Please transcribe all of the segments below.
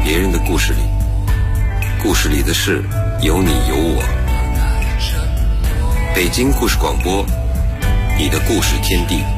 别人的故事里，故事里的事有你有我。北京故事广播，你的故事天地。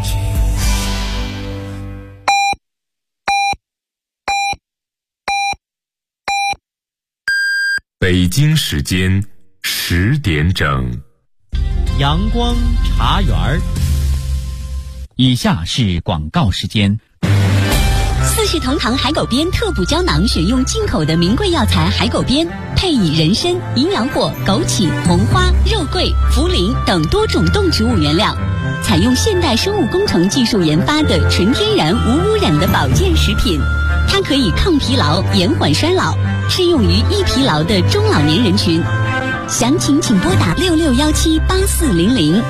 北京时间10点整， 阳光茶园。以下是广告时间。 四世同堂海狗鞭特补胶囊选用进口的名贵药材海狗鞭，配以人参、营养果、枸杞、红花、肉桂、茯苓等多种动植物原料，采用现代生物工程技术研发的纯天然无污染的保健食品。它可以抗疲劳、延缓衰老，适用于易疲劳的中老年人群。详情请拨打66178400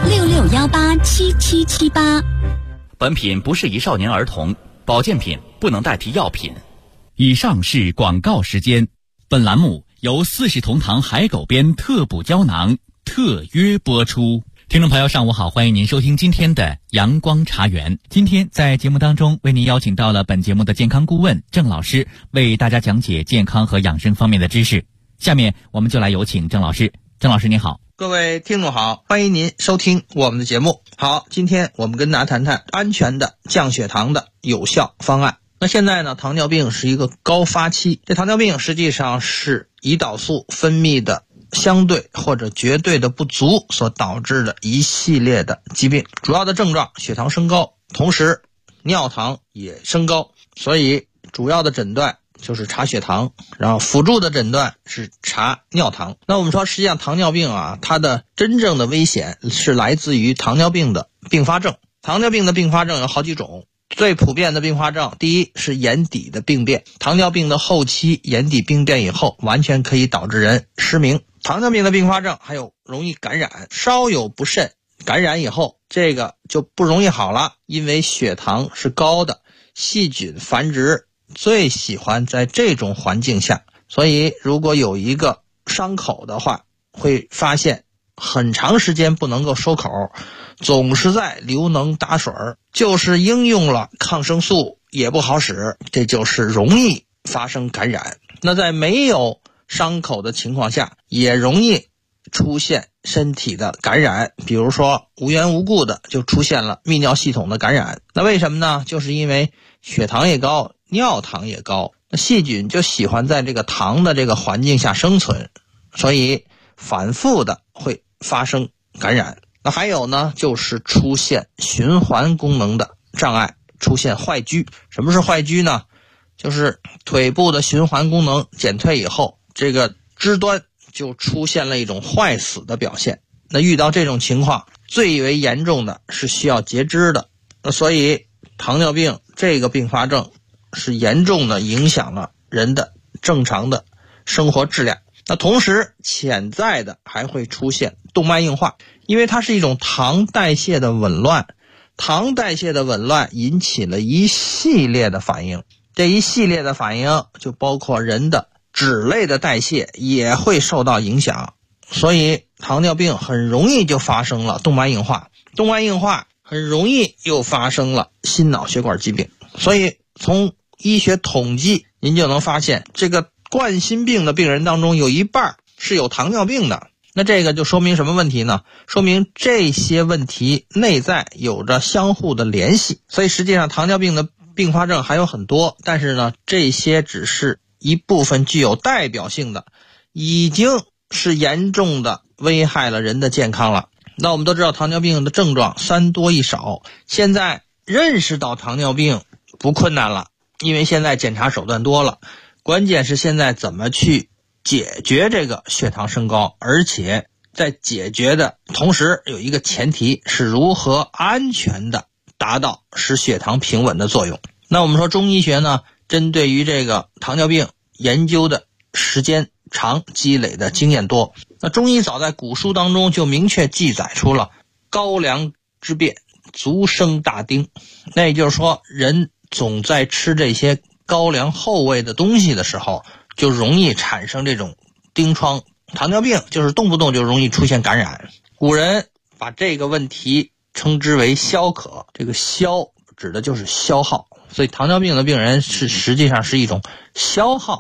66187778。 本品不适宜少年儿童，保健品不能代替药品。以上是广告时间。本栏目由四世同堂海狗鞭特补胶囊特约播出。听众朋友上午好，欢迎您收听今天的阳光茶园。今天在节目当中为您邀请到了本节目的健康顾问郑老师，为大家讲解健康和养生方面的知识。下面我们就来有请郑老师。郑老师您好。 各位听众好，欢迎您收听我们的节目。好，今天我们跟大家谈谈安全的降血糖的有效方案。那现在呢，糖尿病是一个高发期，这糖尿病实际上是胰岛素分泌的相对或者绝对的不足所导致的一系列的疾病。主要的症状血糖升高，同时尿糖也升高，所以主要的诊断就是查血糖，然后辅助的诊断是查尿糖。那我们说实际上糖尿病啊，它的真正的危险是来自于糖尿病的并发症。糖尿病的并发症有好几种，最普遍的并发症，第一是眼底的病变。糖尿病的后期眼底病变以后，完全可以导致人失明。糖尿病的并发症还有容易感染，稍有不慎感染以后，这个就不容易好了，因为血糖是高的，细菌繁殖最喜欢在这种环境下，所以如果有一个伤口的话，会发现很长时间不能够收口，总是在流脓打水，就是应用了抗生素也不好使，这就是容易发生感染。那在没有伤口的情况下，也容易出现身体的感染，比如说无缘无故的就出现了泌尿系统的感染。那为什么呢？就是因为血糖也高，尿糖也高，那细菌就喜欢在这个糖的这个环境下生存，所以反复的会发生感染。那还有呢，就是出现循环功能的障碍，出现坏疽。什么是坏疽呢？就是腿部的循环功能减退以后，这个肢端就出现了一种坏死的表现。那遇到这种情况，最为严重的是需要截肢的。那所以糖尿病这个并发症是严重的影响了人的正常的生活质量。那同时潜在的还会出现动脉硬化，因为它是一种糖代谢的紊乱，糖代谢的紊乱引起了一系列的反应，这一系列的反应就包括人的脂类的代谢也会受到影响，所以糖尿病很容易就发生了动脉硬化，动脉硬化很容易又发生了心脑血管疾病。所以从医学统计您就能发现，这个冠心病的病人当中有一半是有糖尿病的。那这个就说明什么问题呢？说明这些问题内在有着相互的联系。所以实际上糖尿病的并发症还有很多，但是呢，这些只是一部分具有代表性的，已经是严重的危害了人的健康了。那我们都知道糖尿病的症状3多1少，现在认识到糖尿病不困难了，因为现在检查手段多了，关键是现在怎么去解决这个血糖升高，而且在解决的同时有一个前提是如何安全的达到使血糖平稳的作用。那我们说中医学呢，针对于这个糖尿病研究的时间长，积累的经验多。那中医早在古书当中就明确记载出了高粱之变，足生大丁。那也就是说，人总在吃这些高粱后味的东西的时候，就容易产生这种疔疮。糖尿病就是动不动就容易出现感染。古人把这个问题称之为消渴，这个消指的就是消耗，所以糖尿病的病人是实际上是一种消耗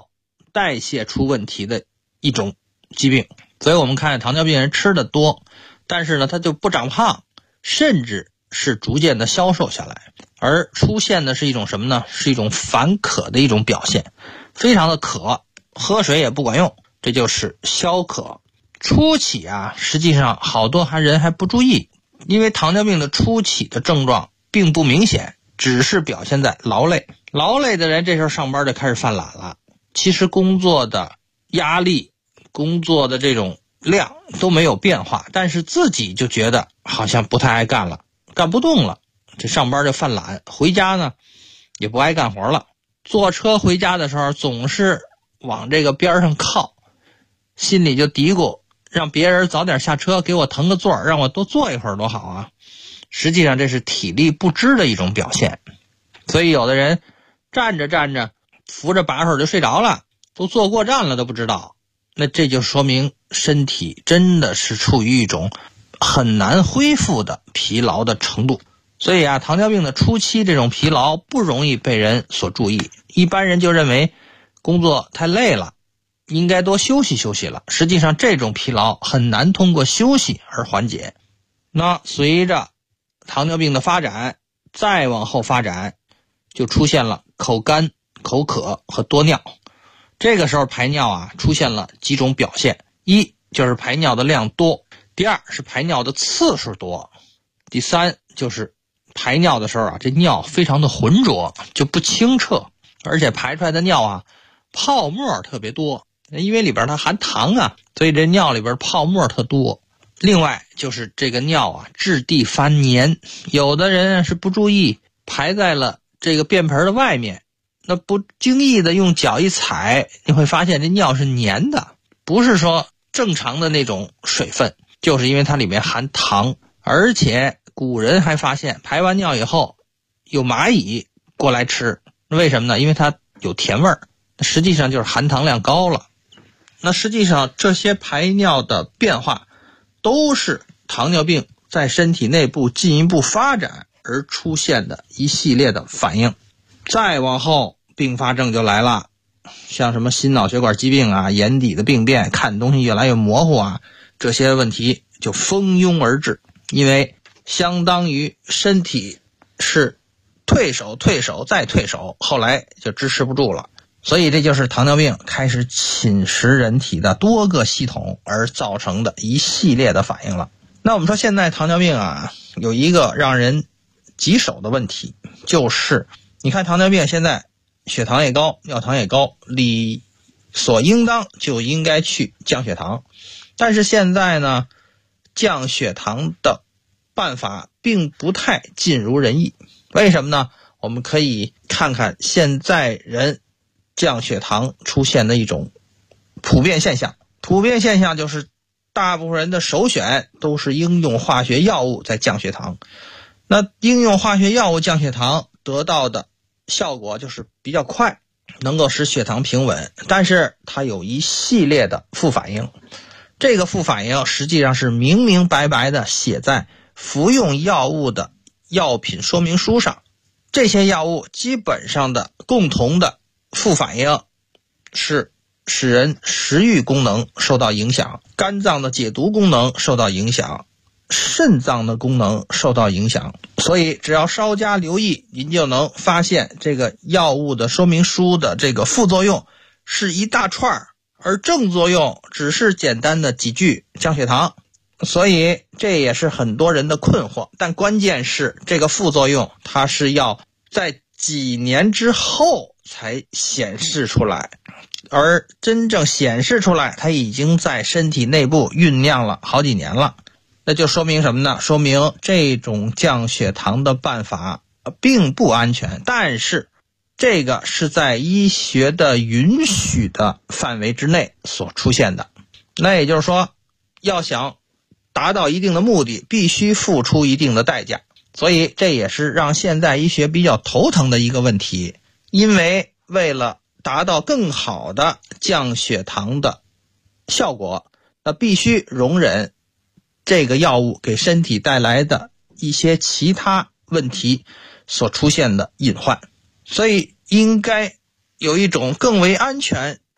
代谢出问题的一种疾病。所以我们看糖尿病人吃的多，但是呢他就不长胖，甚至是逐渐的消瘦下来，而出现的是一种什么呢？是一种烦渴的一种表现，非常的渴，喝水也不管用，这就是消渴。初期啊，实际上好多人还不注意，因为糖尿病的初期的症状并不明显，只是表现在劳累。劳累的人这时候上班就开始犯懒了，其实工作的压力、工作的这种量都没有变化，但是自己就觉得好像不太爱干了，干不动了，这上班就犯懒，回家呢也不爱干活了。坐车回家的时候总是往这个边上靠，心里就嘀咕，让别人早点下车，给我腾个座，让我多坐一会儿多好啊。实际上这是体力不支的一种表现。所以有的人站着站着扶着把手就睡着了，都坐过站了都不知道，那这就说明身体真的是处于一种很难恢复的疲劳的程度。所以啊，糖尿病的初期这种疲劳不容易被人所注意，一般人就认为工作太累了，应该多休息休息了。实际上这种疲劳很难通过休息而缓解。那随着糖尿病的发展，再往后发展，就出现了口干、口渴和多尿。这个时候排尿啊出现了几种表现，一就是排尿的量多，第二是排尿的次数多，第三就是排尿的时候啊，这尿非常的浑浊，就不清澈，而且排出来的尿啊泡沫特别多，因为里边它含糖啊，所以这尿里边泡沫特多。另外就是这个尿啊质地发黏，有的人是不注意排在了这个便盆的外面，那不经意的用脚一踩，你会发现这尿是黏的，不是说正常的那种水分，就是因为它里面含糖。而且古人还发现排完尿以后有蚂蚁过来吃，为什么呢？因为它有甜味儿，实际上就是含糖量高了。那实际上这些排尿的变化都是糖尿病在身体内部进一步发展而出现的一系列的反应。再往后并发症就来了，像什么心脑血管疾病啊、眼底的病变、看东西越来越模糊啊，这些问题就蜂拥而至。因为相当于身体是退守再退守，后来就支持不住了。所以这就是糖尿病开始侵蚀人体的多个系统而造成的一系列的反应了。那我们说现在糖尿病啊有一个让人棘手的问题，就是你看糖尿病现在血糖也高，尿糖也高，理所应当就应该去降血糖，但是现在呢降血糖的办法并不太尽如人意。为什么呢？我们可以看看现在人降血糖出现的一种普遍现象。普遍现象就是大部分人的首选都是应用化学药物在降血糖。那应用化学药物降血糖得到的效果就是比较快，能够使血糖平稳，但是它有一系列的副反应。这个副反应实际上是明明白白的写在服用药物的药品说明书上。这些药物基本上的共同的副反应是使人食欲功能受到影响，肝脏的解毒功能受到影响，肾脏的功能受到影响。所以只要稍加留意，您就能发现这个药物的说明书的这个副作用是一大串，而正作用只是简单的几句降血糖。所以这也是很多人的困惑，但关键是这个副作用它是要在几年之后才显示出来，而真正显示出来它已经在身体内部酝酿了好几年了。那就说明什么呢？说明这种降血糖的办法并不安全，但是这个是在医学的允许的范围之内所出现的。那也就是说，要想达到一定的目的，必须付出一定的代价。所以这也是让现代医学比较头疼的一个问题，因为为了达到更好的降血糖的效果，那必须容忍这个药物给身体带来的一些其他问题所出现的隐患。所以应该有一种更为安全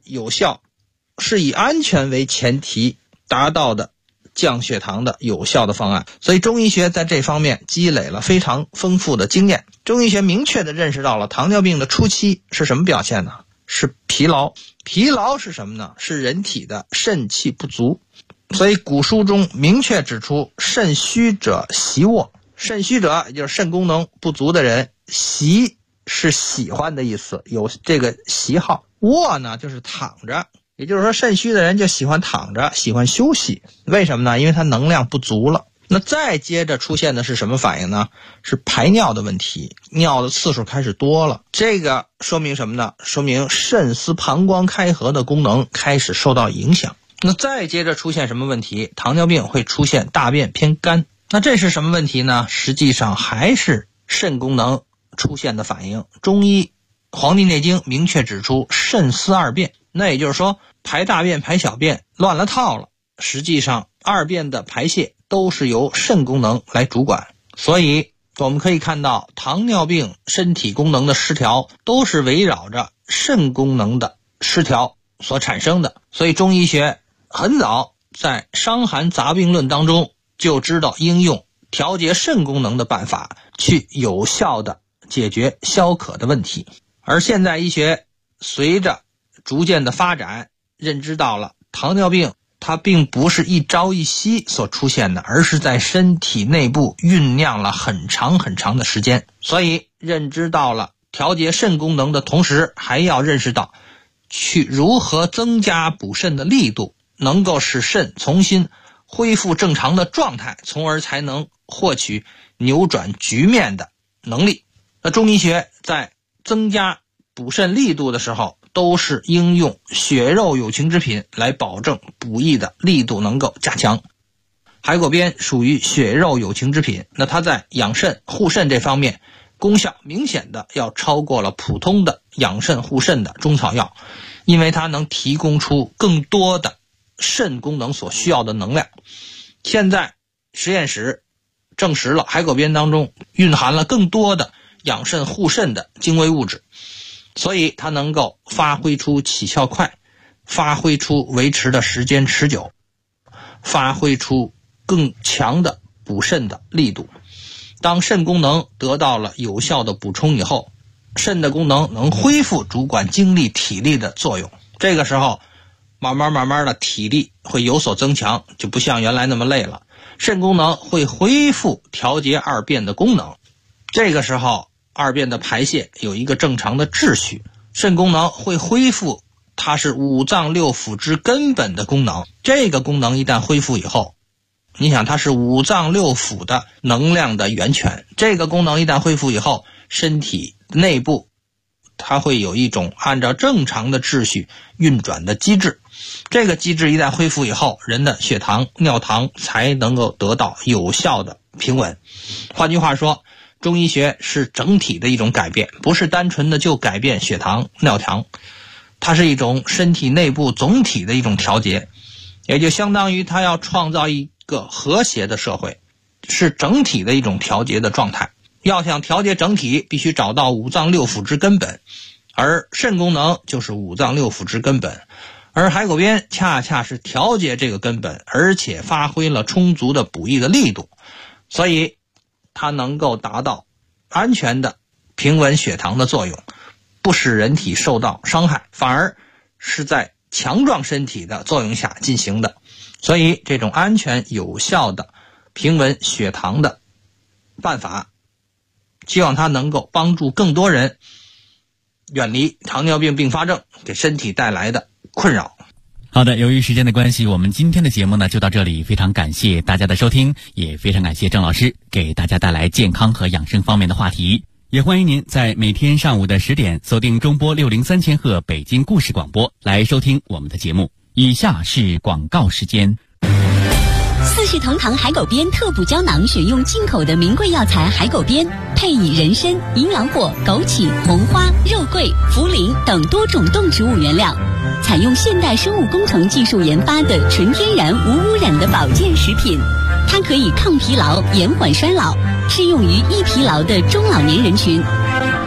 有效，是以安全为前提达到的降血糖的有效的方案。所以中医学在这方面积累了非常丰富的经验。中医学明确地认识到了糖尿病的初期是什么表现呢？是疲劳。疲劳是什么呢？是人体的肾气不足。所以古书中明确指出，肾虚者习卧。肾虚者也就是肾功能不足的人，习是喜欢的意思，有这个喜好。卧呢就是躺着，也就是说肾虚的人就喜欢躺着，喜欢休息。为什么呢？因为他能量不足了。那再接着出现的是什么反应呢？是排尿的问题，尿的次数开始多了。这个说明什么呢？说明肾丝膀胱开合的功能开始受到影响。那再接着出现什么问题？糖尿病会出现大便偏干。那这是什么问题呢？实际上还是肾功能出现的反应。中医《黄帝内经》明确指出肾司二便，那也就是说排大便排小便乱了套了。实际上二便的排泄都是由肾功能来主管。所以我们可以看到糖尿病身体功能的失调都是围绕着肾功能的失调所产生的。所以中医学很早在《伤寒杂病论》当中就知道应用调节肾功能的办法去有效的解决消渴的问题。而现代医学随着逐渐的发展，认知到了糖尿病它并不是一朝一夕所出现的，而是在身体内部酝酿了很长很长的时间。所以认知到了调节肾功能的同时，还要认识到去如何增加补肾的力度，能够使肾重新恢复正常的状态，从而才能获取扭转局面的能力。那中医学在增加补肾力度的时候，都是应用血肉有情之品来保证补益的力度能够加强。海狗鞭属于血肉有情之品，那它在养肾护肾这方面功效明显的要超过了普通的养肾护肾的中草药，因为它能提供出更多的肾功能所需要的能量。现在实验室证实了海狗鞭当中蕴含了更多的养肾护肾的精微物质，所以它能够发挥出起效快，发挥出维持的时间持久，发挥出更强的补肾的力度。当肾功能得到了有效的补充以后，肾的功能能恢复主管精力体力的作用，这个时候慢慢的体力会有所增强，就不像原来那么累了。肾功能会恢复调节二便的功能，这个时候二便的排泄有一个正常的秩序，肾功能会恢复它是五脏六腑之根本的功能。这个功能一旦恢复以后，你想它是五脏六腑的能量的源泉，这个功能一旦恢复以后，身体内部它会有一种按照正常的秩序运转的机制，这个机制一旦恢复以后，人的血糖尿糖才能够得到有效的平稳。换句话说，中医学是整体的一种改变，不是单纯的就改变血糖尿糖，它是一种身体内部总体的一种调节，也就相当于它要创造一个和谐的社会，是整体的一种调节的状态。要想调节整体，必须找到五脏六腑之根本，而肾功能就是五脏六腑之根本，而海狗鞭恰恰是调节这个根本，而且发挥了充足的补益的力度，所以它能够达到安全的平稳血糖的作用，不使人体受到伤害，反而是在强壮身体的作用下进行的。所以这种安全有效的平稳血糖的办法，希望它能够帮助更多人远离糖尿病并发症给身体带来的困扰。 好的，由于时间的关系，我们今天的节目呢就到这里，非常感谢大家的收听，也非常感谢郑老师给大家带来健康和养生方面的话题。也欢迎您在每天上午的10点锁定中波603千赫北京故事广播来收听我们的节目。以下是广告时间。 四世同堂海狗鞭特补胶囊选用进口的名贵药材海狗鞭，配以人参、营养果、枸杞、红花、肉桂、茯苓等多种动植物原料，采用现代生物工程技术研发的纯天然无污染的保健食品。它可以抗疲劳、延缓衰老，适用于易疲劳的中老年人群。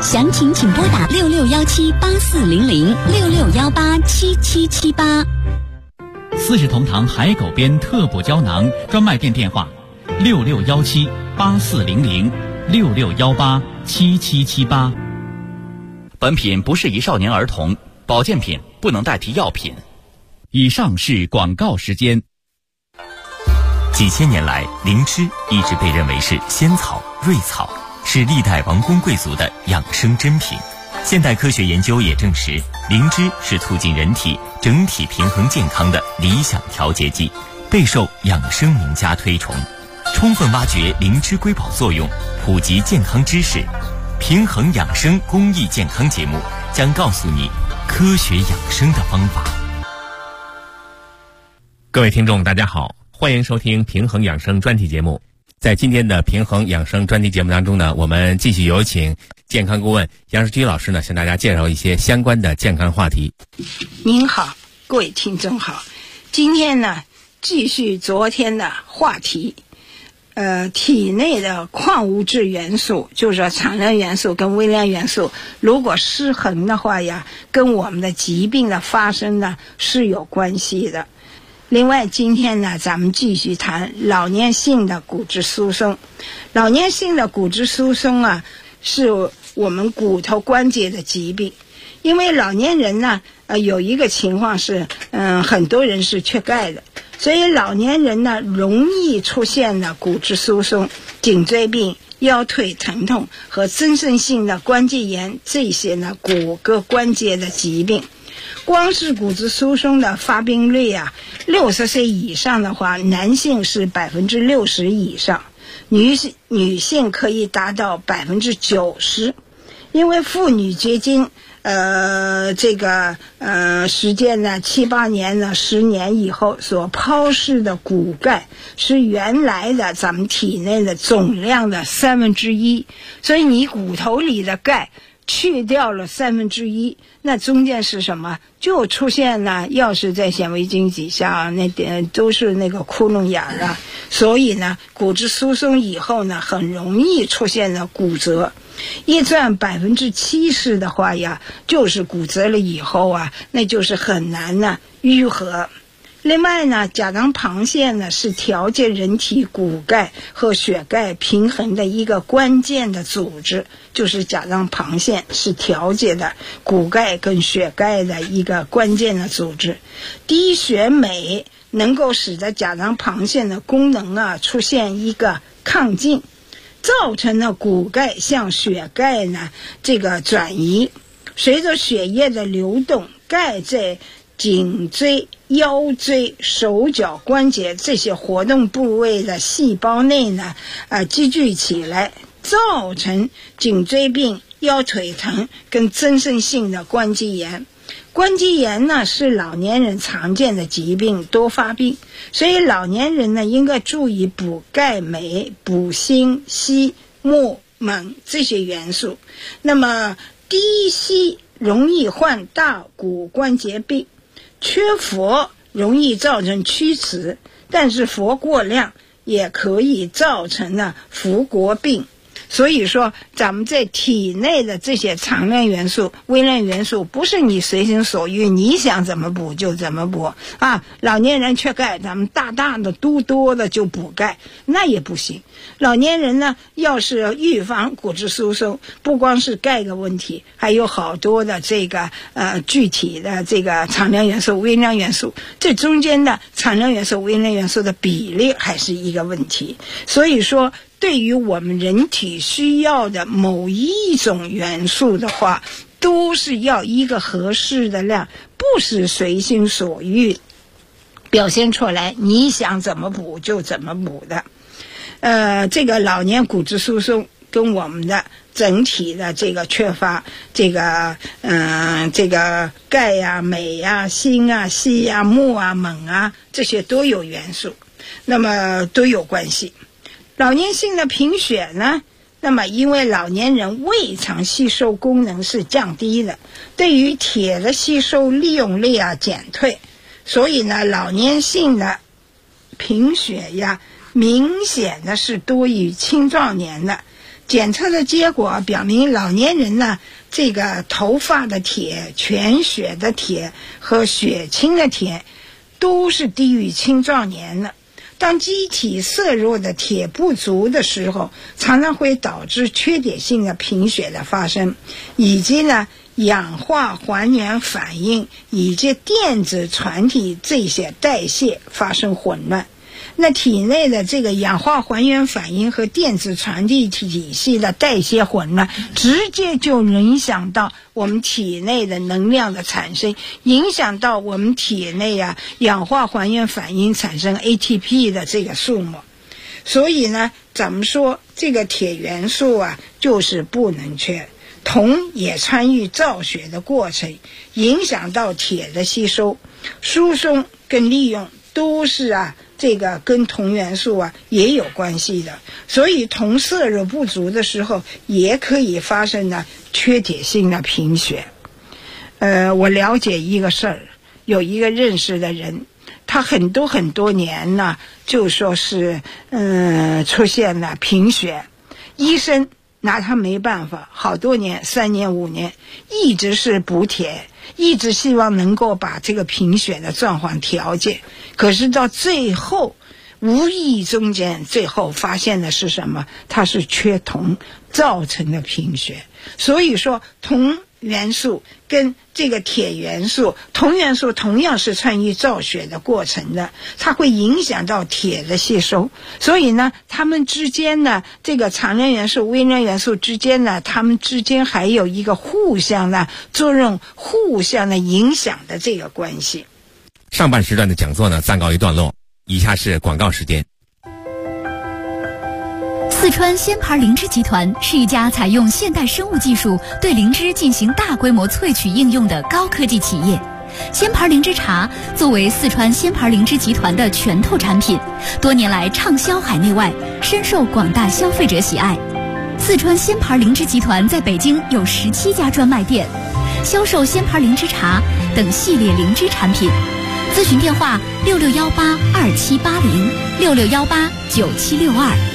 详情请拨打6617840066187778。 四世同堂海狗鞭特补胶囊专卖店电话：6617840066187778。本品不适宜少年儿童，保健品不能代替药品。以上是广告时间。 几千年来，灵芝一直被认为是仙草、瑞草，是历代王公贵族的养生珍品。现代科学研究也证实，灵芝是促进人体整体平衡健康的理想调节剂，备受养生名家推崇。充分挖掘灵芝瑰宝作用，普及健康知识，平衡养生公益健康节目将告诉你科学养生的方法。 各位听众大家好，欢迎收听平衡养生专题节目。在今天的平衡养生专题节目当中呢，我们继续有请健康顾问杨世居老师呢，向大家介绍一些相关的健康话题。 您好，各位听众好，今天呢继续昨天的话题，体内的矿物质元素，就是说常量元素跟微量元素，如果失衡的话呀，跟我们的疾病的发生呢是有关系的。另外，今天呢，咱们继续谈老年性的骨质疏松。老年性的骨质疏松啊，是我们骨头关节的疾病。因为老年人呢，有一个情况是，很多人是缺钙的，所以老年人呢，容易出现了骨质疏松、颈椎病、腰腿疼痛和增生性的关节炎这些呢骨骼关节的疾病。光是骨质疏松的发病率啊，60岁以上的话，男性是60%以上，女性可以达到90%。因为妇女绝经，时间呢7、8年呢10年以后所抛失的骨钙是原来的咱们体内的总量的1/3，所以你骨头里的钙去掉了1/3，那中间是什么？就出现了，要是在显微镜底下那点都是那个窟窿眼啊。所以呢，骨质疏松以后呢，很容易出现了骨折。一占70%的话呀，就是骨折了以后啊，那就是很难呢愈合。另外呢，甲状旁腺呢是调节人体骨钙和血钙平衡的一个关键的组织，就是甲状旁腺是调节的骨钙跟血钙的一个关键的组织。低血镁能够使得甲状旁腺的功能啊出现一个亢进，造成了骨钙向血钙呢这个转移。随着血液的流动，钙在颈椎、腰椎、手脚关节这些活动部位的细胞内呢积聚起来，造成颈椎病、腰腿疼跟增生性的关节炎。关节炎呢是老年人常见的疾病，多发病，所以老年人呢应该注意补钙、镁、补锌、硒、钼、锰这些元素。那么低硒容易患大骨关节病，缺氟容易造成屈尺，但是氟过量也可以造成呢伏国病。所以说咱们在体内的这些常量元素、微量元素不是你随心所欲，你想怎么补就怎么补啊。老年人缺钙，咱们大的多的就补钙，那也不行。老年人呢，要是预防骨质疏松，不光是钙的问题，还有好多的这个具体的这个常量元素、微量元素，这中间的常量元素、微量元素的比例还是一个问题。所以说对于我们人体需要的某一种元素的话，都是要一个合适的量，不是随心所欲表现出来，你想怎么补就怎么补的。这个老年骨质疏松跟我们的整体的这个缺乏这个钙呀、镁呀、锌啊、硒啊、钼啊、锰啊，这些都有元素，那么都有关系。老年性的贫血呢，那么因为老年人胃肠吸收功能是降低的，对于铁的吸收利用率啊减退，所以呢老年性的贫血呀明显的是多于青壮年的。 检测的结果表明，老年人呢，这个头发的铁、全血的铁和血清的铁都是低于青壮年的。当机体摄入的铁不足的时候，常常会导致缺铁性的贫血的发生，以及呢氧化还原反应以及电子传递这些代谢发生混乱。那体内的这个氧化还原反应和电子传递体系的代谢混乱，直接就影响到我们体内的能量的产生，影响到我们体内氧化还原反应产生 ATP 的这个数目。所以呢，咱们说这个铁元素就是不能缺。铜也参与造血的过程，影响到铁的吸收、输送跟利用，都是这个跟铜元素也有关系的。所以铜摄入不足的时候，也可以发生缺铁性的贫血。我了解一个事儿，有一个认识的人，他很多年呢，就说是出现了贫血，医生拿他没办法，好多年，3年5年，一直是补铁，一直希望能够把这个贫血的状况调节。可是到最后，无意中间最后发现的是什么？它是缺铜造成的贫血。所以说铜元素跟这个铁元素，铜元素同样是参与造血的过程的，它会影响到铁的吸收。所以呢，它们之间呢，这个常量元素、微量元素之间呢，它们之间还有一个互相的作用、互相的影响的这个关系。 上半时段的讲座呢，暂告一段落，以下是广告时间。 四川仙牌灵芝集团是一家采用现代生物技术对灵芝进行大规模萃取应用的高科技企业。仙牌灵芝茶作为四川仙牌灵芝集团的拳头产品，多年来畅销海内外，深受广大消费者喜爱。四川仙牌灵芝集团在北京有17家专卖店，销售仙牌灵芝茶等系列灵芝产品。咨询电话6618278066189762。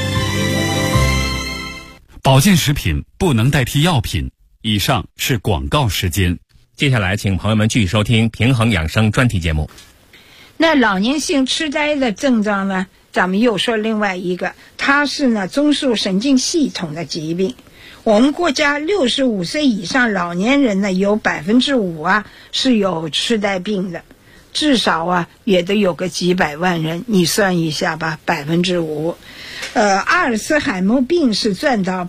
保健食品不能代替药品。以上是广告时间。 接下来请朋友们继续收听平衡养生专题节目。 那老年性痴呆的症状呢，咱们又说另外一个，它是呢中枢神经系统的疾病。我们国家65岁以上老年人呢，有5%是有痴呆病的，至少也得有个几百万人，你算一下吧，5%。阿尔茨海默病是占到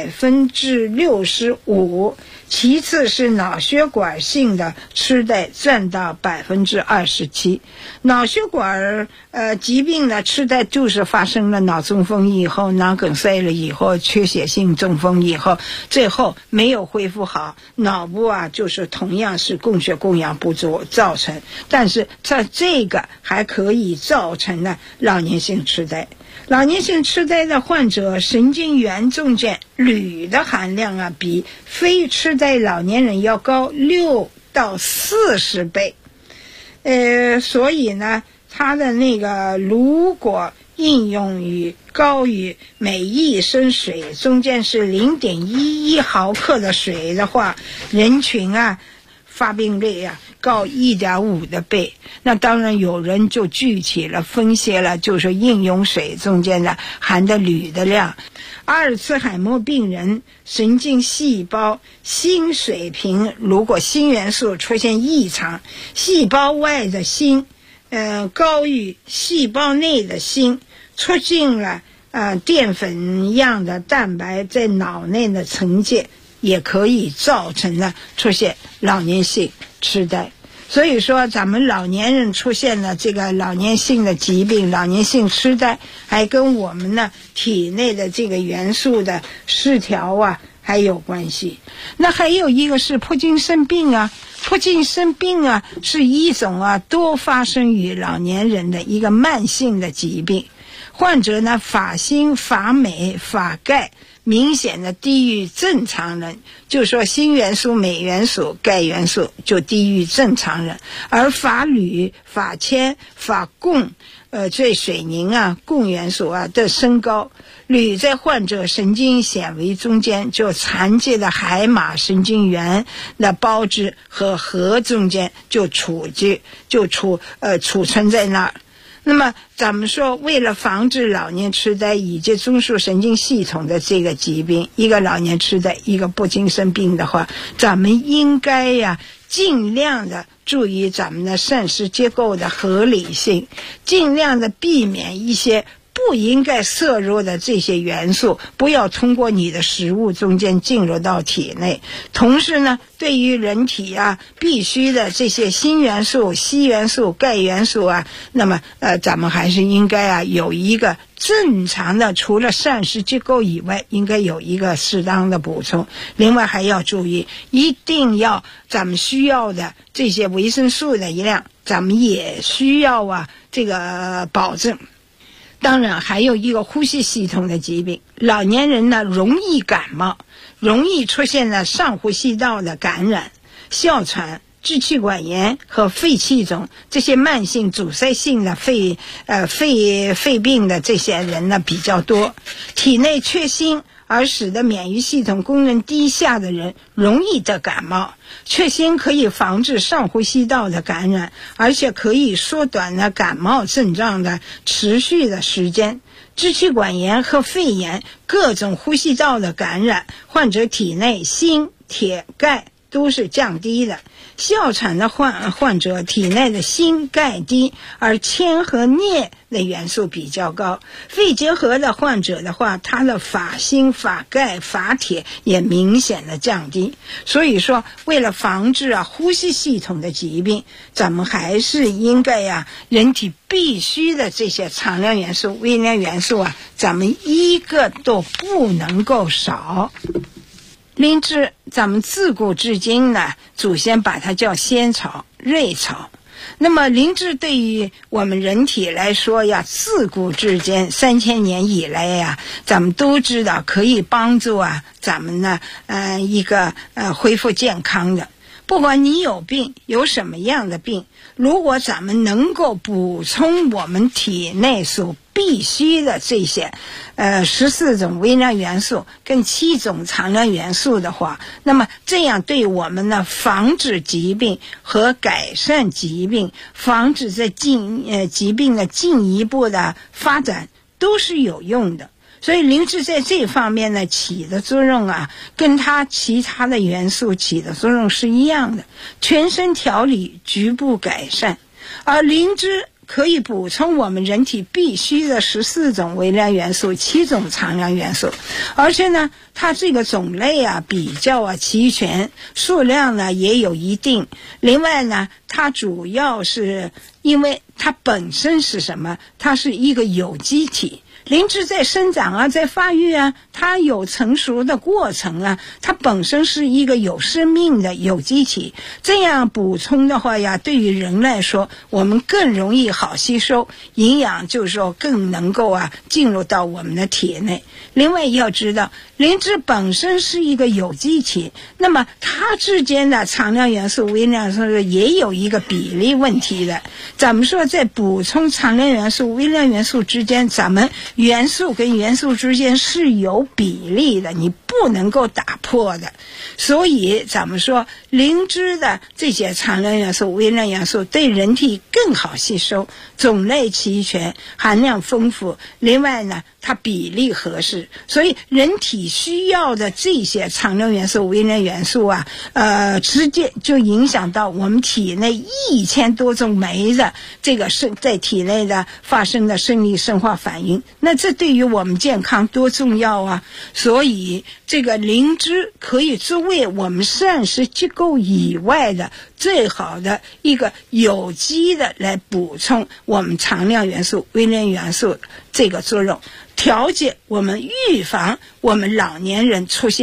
65%，其次是脑血管性的痴呆占到27%。脑血管疾病的痴呆就是发生了脑中风以后、脑梗塞了以后、缺血性中风以后，最后没有恢复好，脑部就是同样是供血供氧不足造成，但是这个还可以造成呢老年性痴呆。老年性痴呆的患者神经元中间铝的含量比非痴呆老年人要高6到40倍。所以呢，它的那个如果应用于高于每1升水中间是0.11毫克的水的话，人群发病率高1.5的倍。那当然有人就具体了分析了，就是应用水中间的含的铝的量。阿尔茨海默病人神经细胞锌水平，如果锌元素出现异常，细胞外的锌高于细胞内的锌，促进了淀粉样的蛋白在脑内的沉积，也可以造成了出现老年性痴呆。所以说咱们老年人出现了这个老年性的疾病，老年性痴呆，还跟我们呢体内的这个元素的失调还有关系。那还有一个是帕金森病帕金森病是一种多发生于老年人的一个慢性的疾病。患者呢发新、发美、发盖， 明显的低于正常人，就是说锌元素、镁元素、钙元素就低于正常人。而法铝、法铅、法汞这水凝啊、汞元素啊的升高，铝在患者神经纤维中间，就残疾的海马神经元的胞质和核中间就储存在那儿。那么咱们说，为了防治老年痴呆以及中枢神经系统的这个疾病，一个老年痴呆，一个不精神病的话，咱们应该呀尽量的注意咱们的膳食结构的合理性，尽量的避免一些不应该摄入的这些元素不要通过你的食物中间进入到体内。同时呢，对于人体啊必须的这些锌元素、硒元素、钙元素啊，那么咱们还是应该啊有一个正常的，除了膳食结构以外，应该有一个适当的补充。另外还要注意，一定要咱们需要的这些维生素的量，咱们也需要啊这个保证。当然还有一个呼吸系统的疾病，老年人呢容易感冒，容易出现了上呼吸道的感染、哮喘、支气管炎和肺气肿，这些慢性阻塞性的肺病的这些人呢比较多。体内缺锌而使得免疫系统功能低下的人容易得感冒。缺锌可以防治上呼吸道的感染，而且可以缩短了感冒症状的持续的时间。支气管炎和肺炎、各种呼吸道的感染，患者体内锌、铁、钙都是降低的。哮喘的患者体内的锌、钙低，而铅和镍的元素比较高。肺结核的患者的话，他的法锌、法钙、法铁也明显的降低。所以说，为了防治呼吸系统的疾病，咱们还是应该人体必须的这些常量元素、微量元素咱们一个都不能够少。灵芝咱们自古至今呢，祖先把它叫仙草、瑞草。那么灵芝对于我们人体来说自古至今3000年以来咱们都知道可以帮助咱们呢一个恢复健康的。不管你有病，有什么样的病，如果咱们能够补充我们体内所必须的这些14种微量元素跟7种常量元素的话，那么这样对我们呢防止疾病和改善疾病，防止这疾病的进一步的发展都是有用的。所以灵芝在这方面呢起的作用跟它其他的元素起的作用是一样的，全身调理，局部改善。而灵芝可以补充我们人体必须的14种微量元素、7种常量元素，而且呢它这个种类比较齐全，数量呢也有一定。另外呢它主要是因为它本身是什么，它是一个有机体。灵芝在生长在发育它有成熟的过程它本身是一个有生命的有机体。这样补充的话对于人来说，我们更容易好吸收营养，就是说更能够进入到我们的体内。另外要知道，灵芝本身是一个有机体，那么它之间的常量元素、微量元素也有一个比例问题的。咱们说在补充常量元素、微量元素之间，咱们元素跟元素之间是有比例的，你不能够打破的。所以咱们说灵芝的这些常量元素、微量元素对人体更好吸收，种类齐全，含量丰富，另外呢它比例合适。所以人体需要的这些常量元素、微量元素直接就影响到我们体内1000多种酶的这个在体内的发生的生理生化反应，那这对于我们健康多重要所以这个灵芝可以作为我们膳食结构以外的最好的一个有机的来补充我们常量元素、微量元素这个作用，调节我们预防我们老年人出现